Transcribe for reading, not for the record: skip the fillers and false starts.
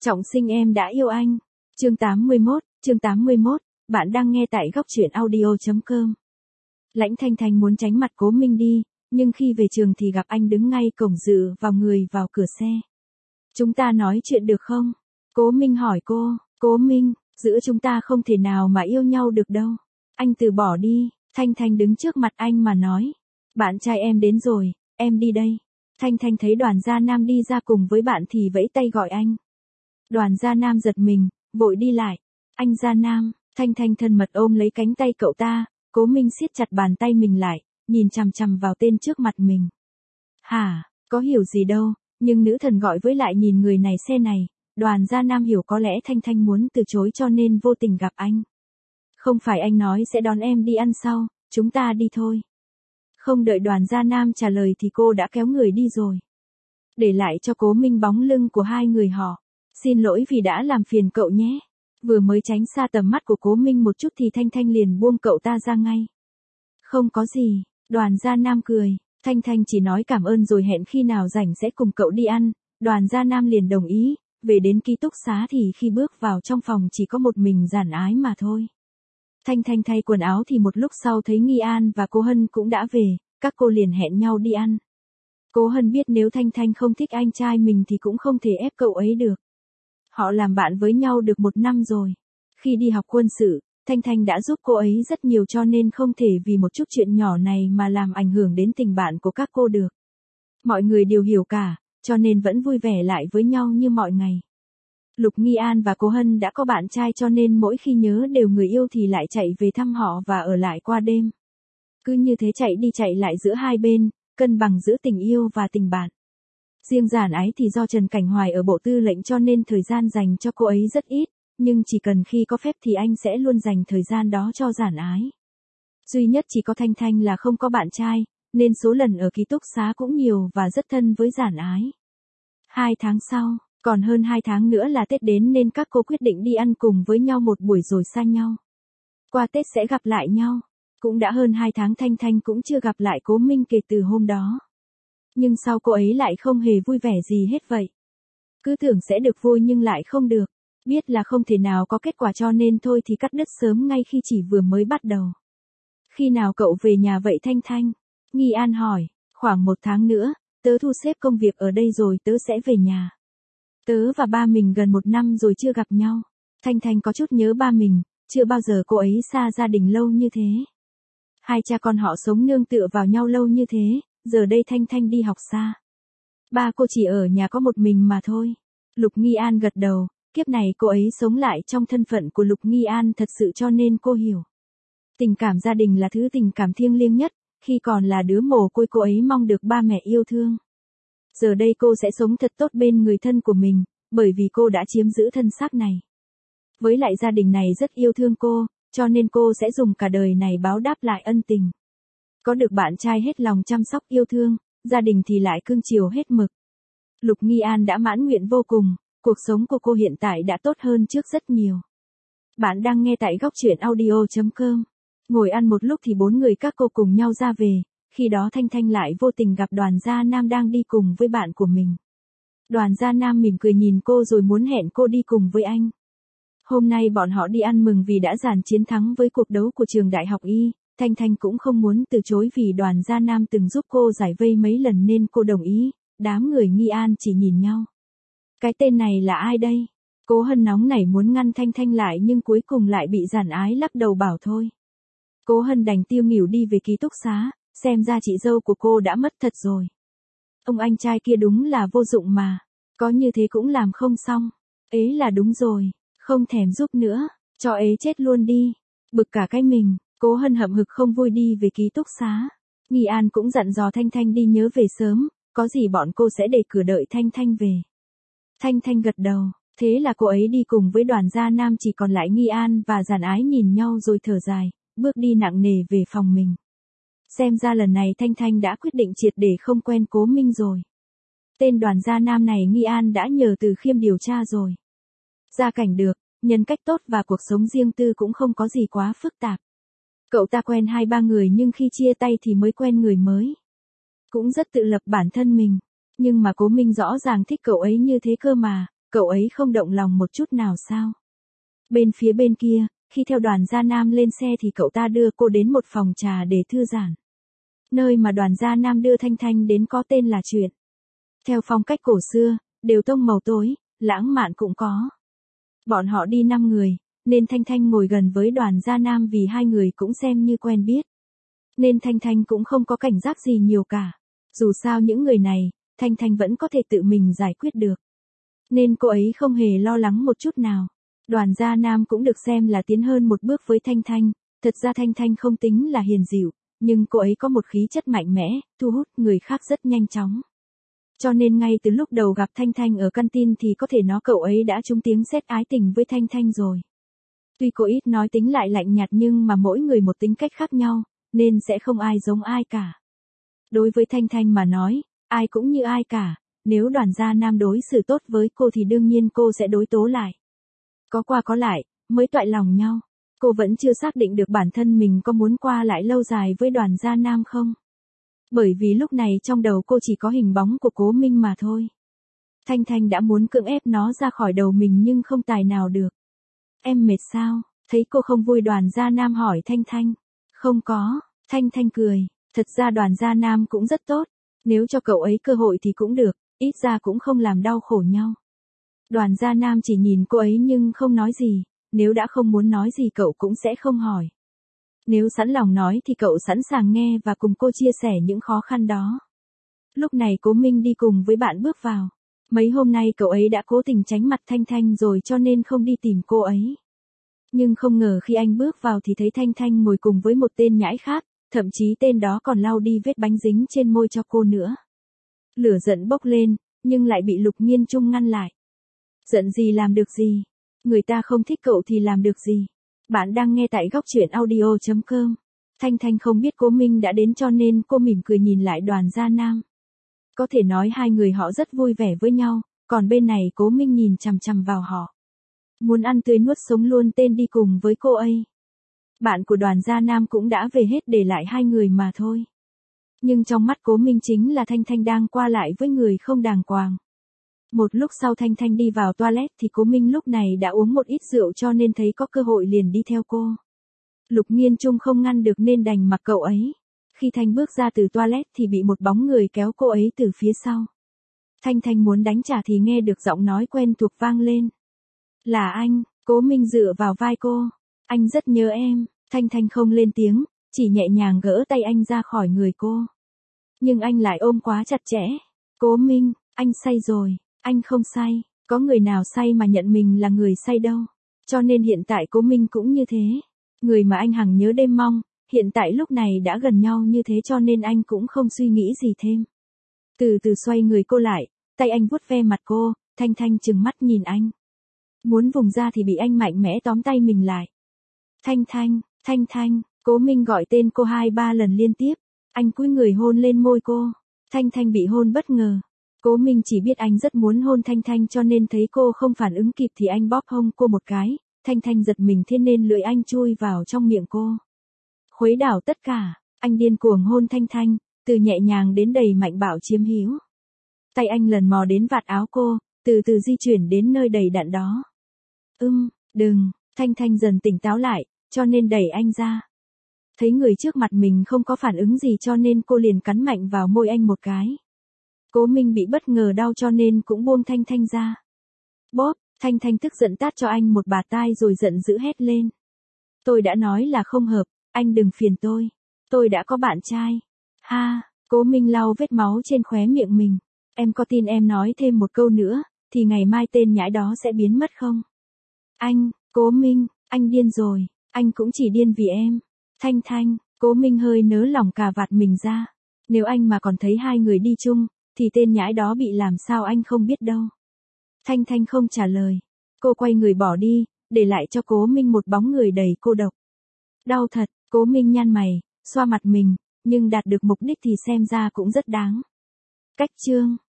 Trọng sinh em đã yêu anh. Chương 81, bạn đang nghe tại góc truyện audio.com. Lãnh Thanh Thanh muốn tránh mặt Cố Minh đi, nhưng khi về trường thì gặp anh đứng ngay cổng dựa vào người vào cửa xe. Chúng ta nói chuyện được không? Cố Minh hỏi cô. Cố Minh, giữa chúng ta không thể nào mà yêu nhau được đâu. Anh từ bỏ đi. Thanh Thanh đứng trước mặt anh mà nói. Bạn trai em đến rồi, em đi đây. Thanh Thanh thấy Đoàn Gia Nam đi ra cùng với bạn thì vẫy tay gọi anh. Đoàn Gia Nam giật mình, vội đi lại. Anh Gia Nam. Thanh Thanh thân mật ôm lấy cánh tay cậu ta. Cố Minh siết chặt bàn tay mình lại, nhìn chằm chằm vào tên trước mặt mình. Hả, có hiểu gì đâu, nhưng nữ thần gọi với lại nhìn người này xe này. Đoàn Gia Nam hiểu có lẽ Thanh Thanh muốn từ chối cho nên vô tình gặp anh. Không phải anh nói sẽ đón em đi ăn sau, chúng ta đi thôi. Không đợi Đoàn Gia Nam trả lời thì cô đã kéo người đi rồi. Để lại cho Cố Minh bóng lưng của hai người họ. Xin lỗi vì đã làm phiền cậu nhé. Vừa mới tránh xa tầm mắt của Cố Minh một chút thì Thanh Thanh liền buông cậu ta ra ngay. Không có gì, Đoàn Gia Nam cười. Thanh Thanh chỉ nói cảm ơn rồi hẹn khi nào rảnh sẽ cùng cậu đi ăn. Đoàn Gia Nam liền đồng ý. Về đến ký túc xá thì khi bước vào trong phòng chỉ có một mình Giản Ái mà thôi. Thanh Thanh thay quần áo thì một lúc sau thấy Nghi An và cô Hân cũng đã về, các cô liền hẹn nhau đi ăn. Cô Hân biết nếu Thanh Thanh không thích anh trai mình thì cũng không thể ép cậu ấy được. Họ làm bạn với nhau được 1 năm rồi. Khi đi học quân sự, Thanh Thanh đã giúp cô ấy rất nhiều cho nên không thể vì một chút chuyện nhỏ này mà làm ảnh hưởng đến tình bạn của các cô được. Mọi người đều hiểu cả, cho nên vẫn vui vẻ lại với nhau như mọi ngày. Lục Nghi An và cô Hân đã có bạn trai cho nên mỗi khi nhớ đều người yêu thì lại chạy về thăm họ và ở lại qua đêm. Cứ như thế chạy đi chạy lại giữa hai bên, cân bằng giữa tình yêu và tình bạn. Riêng Giản Ái thì do Trần Cảnh Hoài ở Bộ Tư lệnh cho nên thời gian dành cho cô ấy rất ít, nhưng chỉ cần khi có phép thì anh sẽ luôn dành thời gian đó cho Giản Ái. Duy nhất chỉ có Thanh Thanh là không có bạn trai, nên số lần ở ký túc xá cũng nhiều và rất thân với Giản Ái. 2 tháng sau, còn hơn 2 tháng nữa là Tết đến nên các cô quyết định đi ăn cùng với nhau một buổi rồi xa nhau. Qua Tết sẽ gặp lại nhau. Cũng đã hơn 2 tháng Thanh Thanh cũng chưa gặp lại Cố Minh kể từ hôm đó. Nhưng sau cô ấy lại không hề vui vẻ gì hết vậy. Cứ tưởng sẽ được vui nhưng lại không được. Biết là không thể nào có kết quả cho nên thôi thì cắt đứt sớm ngay khi chỉ vừa mới bắt đầu. Khi nào cậu về nhà vậy Thanh Thanh? Nghi An hỏi, khoảng 1 tháng nữa, tớ thu xếp công việc ở đây rồi tớ sẽ về nhà. Tớ và ba mình gần 1 năm rồi chưa gặp nhau. Thanh Thanh có chút nhớ ba mình, chưa bao giờ cô ấy xa gia đình lâu như thế. Hai cha con họ sống nương tựa vào nhau lâu như thế, giờ đây Thanh Thanh đi học xa. Ba cô chỉ ở nhà có một mình mà thôi. Lục Nghi An gật đầu, kiếp này cô ấy sống lại trong thân phận của Lục Nghi An thật sự cho nên cô hiểu. Tình cảm gia đình là thứ tình cảm thiêng liêng nhất, khi còn là đứa mồ côi cô ấy mong được ba mẹ yêu thương. Giờ đây cô sẽ sống thật tốt bên người thân của mình, bởi vì cô đã chiếm giữ thân xác này. Với lại gia đình này rất yêu thương cô, cho nên cô sẽ dùng cả đời này báo đáp lại ân tình. Có được bạn trai hết lòng chăm sóc yêu thương, gia đình thì lại cưng chiều hết mực. Lục Nghi An đã mãn nguyện vô cùng, cuộc sống của cô hiện tại đã tốt hơn trước rất nhiều. Bạn đang nghe tại góc truyện audio.com. Ngồi ăn một lúc thì 4 người các cô cùng nhau ra về, khi đó Thanh Thanh lại vô tình gặp Đoàn Gia Nam đang đi cùng với bạn của mình. Đoàn Gia Nam mỉm cười nhìn cô rồi muốn hẹn cô đi cùng với anh. Hôm nay bọn họ đi ăn mừng vì đã giành chiến thắng với cuộc đấu của trường đại học Y, Thanh Thanh cũng không muốn từ chối vì Đoàn Gia Nam từng giúp cô giải vây mấy lần nên cô đồng ý, đám người Nghi An chỉ nhìn nhau. Cái tên này là ai đây? Cố Hân nóng nảy muốn ngăn Thanh Thanh lại nhưng cuối cùng lại bị Giản Ái lắc đầu bảo thôi. Cố Hân đành tiêu nghỉu đi về ký túc xá, xem ra chị dâu của cô đã mất thật rồi. Ông anh trai kia đúng là vô dụng mà, có như thế cũng làm không xong. Ế là đúng rồi, không thèm giúp nữa, cho ế chết luôn đi. Bực cả cái mình, Cố Hân hậm hực không vui đi về ký túc xá. Nghi An cũng dặn dò Thanh Thanh đi nhớ về sớm, có gì bọn cô sẽ để cửa đợi Thanh Thanh về. Thanh Thanh gật đầu, thế là cô ấy đi cùng với Đoàn Gia Nam, chỉ còn lại Nghi An và Giản Ái nhìn nhau rồi thở dài, bước đi nặng nề về phòng mình. Xem ra lần này Thanh Thanh đã quyết định triệt để không quen Cố Minh rồi. Tên Đoàn Gia Nam này Nghi An đã nhờ Từ Khiêm điều tra rồi. Gia cảnh được, nhân cách tốt và cuộc sống riêng tư cũng không có gì quá phức tạp. Cậu ta quen 2-3 người nhưng khi chia tay thì mới quen người mới. Cũng rất tự lập bản thân mình. Nhưng mà Cố Minh rõ ràng thích cậu ấy như thế cơ mà, cậu ấy không động lòng một chút nào sao? Bên phía bên kia, khi theo Đoàn Gia Nam lên xe thì cậu ta đưa cô đến một phòng trà để thư giãn. Nơi mà Đoàn Gia Nam đưa Thanh Thanh đến có tên là Chuyện. Theo phong cách cổ xưa, đều tông màu tối, lãng mạn cũng có. Bọn họ đi 5 người, nên Thanh Thanh ngồi gần với Đoàn Gia Nam vì hai người cũng xem như quen biết. Nên Thanh Thanh cũng không có cảnh giác gì nhiều cả. Dù sao những người này, Thanh Thanh vẫn có thể tự mình giải quyết được. Nên cô ấy không hề lo lắng một chút nào. Đoàn Gia Nam cũng được xem là tiến hơn một bước với Thanh Thanh. Thật ra Thanh Thanh không tính là hiền dịu, nhưng cô ấy có một khí chất mạnh mẽ, thu hút người khác rất nhanh chóng. Cho nên ngay từ lúc đầu gặp Thanh Thanh ở căn tin thì có thể nói cậu ấy đã trúng tiếng sét ái tình với Thanh Thanh rồi. Tuy cô ít nói tính lại lạnh nhạt nhưng mà mỗi người một tính cách khác nhau, nên sẽ không ai giống ai cả. Đối với Thanh Thanh mà nói, ai cũng như ai cả, nếu Đoàn Gia Nam đối xử tốt với cô thì đương nhiên cô sẽ đối tố lại. Có qua có lại, mới toại lòng nhau. Cô vẫn chưa xác định được bản thân mình có muốn qua lại lâu dài với Đoàn Gia Nam không. Bởi vì lúc này trong đầu cô chỉ có hình bóng của Cố Minh mà thôi. Thanh Thanh đã muốn cưỡng ép nó ra khỏi đầu mình nhưng không tài nào được. Em mệt sao? Thấy cô không vui Đoàn Gia Nam hỏi Thanh Thanh. Không có, Thanh Thanh cười. Thật ra Đoàn Gia Nam cũng rất tốt. Nếu cho cậu ấy cơ hội thì cũng được, ít ra cũng không làm đau khổ nhau. Đoàn Gia Nam chỉ nhìn cô ấy nhưng không nói gì. Nếu đã không muốn nói gì cậu cũng sẽ không hỏi. Nếu sẵn lòng nói thì cậu sẵn sàng nghe và cùng cô chia sẻ những khó khăn đó. Lúc này Cố Minh đi cùng với bạn bước vào. Mấy hôm nay cậu ấy đã cố tình tránh mặt Thanh Thanh rồi cho nên không đi tìm cô ấy. Nhưng không ngờ khi anh bước vào thì thấy Thanh Thanh ngồi cùng với một tên nhãi khác, thậm chí tên đó còn lau đi vết bánh dính trên môi cho cô nữa. Lửa giận bốc lên, nhưng lại bị Lục Nghiên Trung ngăn lại. Giận gì làm được gì? Người ta không thích cậu thì làm được gì? Bạn đang nghe tại góc truyện audio.com. Thanh Thanh không biết Cố Minh đã đến cho nên cô mỉm cười nhìn lại Đoàn Gia Nam. Có thể nói hai người họ rất vui vẻ với nhau, còn bên này Cố Minh nhìn chằm chằm vào họ. Muốn ăn tươi nuốt sống luôn tên đi cùng với cô ấy. Bạn của Đoàn Gia Nam cũng đã về hết để lại hai người mà thôi. Nhưng trong mắt Cố Minh chính là Thanh Thanh đang qua lại với người không đàng hoàng. Một lúc sau Thanh Thanh đi vào toilet thì Cố Minh lúc này đã uống một ít rượu cho nên thấy có cơ hội liền đi theo cô. Lục Nghiên Trung không ngăn được nên đành mặc cậu ấy. Khi Thanh bước ra từ toilet thì bị một bóng người kéo cô ấy từ phía sau. Thanh Thanh muốn đánh trả thì nghe được giọng nói quen thuộc vang lên. Là anh, Cố Minh dựa vào vai cô. Anh rất nhớ em. Thanh Thanh không lên tiếng, chỉ nhẹ nhàng gỡ tay anh ra khỏi người cô. Nhưng anh lại ôm quá chặt chẽ. Cố Minh, anh say rồi. Anh không say, có người nào say mà nhận mình là người say đâu. Cho nên hiện tại Cố Minh cũng như thế. Người mà anh hằng nhớ đêm mong, hiện tại lúc này đã gần nhau như thế cho nên anh cũng không suy nghĩ gì thêm. Từ từ xoay người cô lại, tay anh vuốt ve mặt cô, Thanh Thanh trừng mắt nhìn anh. Muốn vùng ra thì bị anh mạnh mẽ tóm tay mình lại. Thanh Thanh, Thanh Thanh, Cố Minh gọi tên cô 2-3 lần liên tiếp. Anh cúi người hôn lên môi cô. Thanh Thanh bị hôn bất ngờ. Cố Minh chỉ biết anh rất muốn hôn Thanh Thanh cho nên thấy cô không phản ứng kịp thì anh bóp hông cô một cái. Thanh Thanh giật mình thế nên lưỡi anh chui vào trong miệng cô. Khuấy đảo tất cả, anh điên cuồng hôn Thanh Thanh, từ nhẹ nhàng đến đầy mạnh bạo chiếm hữu. Tay anh lần mò đến vạt áo cô, từ từ di chuyển đến nơi đầy đặn đó. Đừng, Thanh Thanh dần tỉnh táo lại, cho nên đẩy anh ra. Thấy người trước mặt mình không có phản ứng gì cho nên cô liền cắn mạnh vào môi anh một cái. Cố Minh bị bất ngờ đau cho nên cũng buông Thanh Thanh ra. Bóp, Thanh Thanh tức giận tát cho anh một bạt tai rồi giận dữ hét lên. Tôi đã nói là không hợp, anh đừng phiền tôi. Tôi đã có bạn trai. Ha, Cố Minh lau vết máu trên khóe miệng mình. Em có tin em nói thêm một câu nữa, thì ngày mai tên nhãi đó sẽ biến mất không? Anh, Cố Minh, anh điên rồi, anh cũng chỉ điên vì em. Thanh Thanh, Cố Minh hơi nới lỏng cà vạt mình ra. Nếu anh mà còn thấy hai người đi chung, thì tên nhãi đó bị làm sao anh không biết đâu. Thanh Thanh không trả lời. Cô quay người bỏ đi, để lại cho Cố Minh một bóng người đầy cô độc. Đau thật, Cố Minh nhăn mày, xoa mặt mình, nhưng đạt được mục đích thì xem ra cũng rất đáng. Cách chương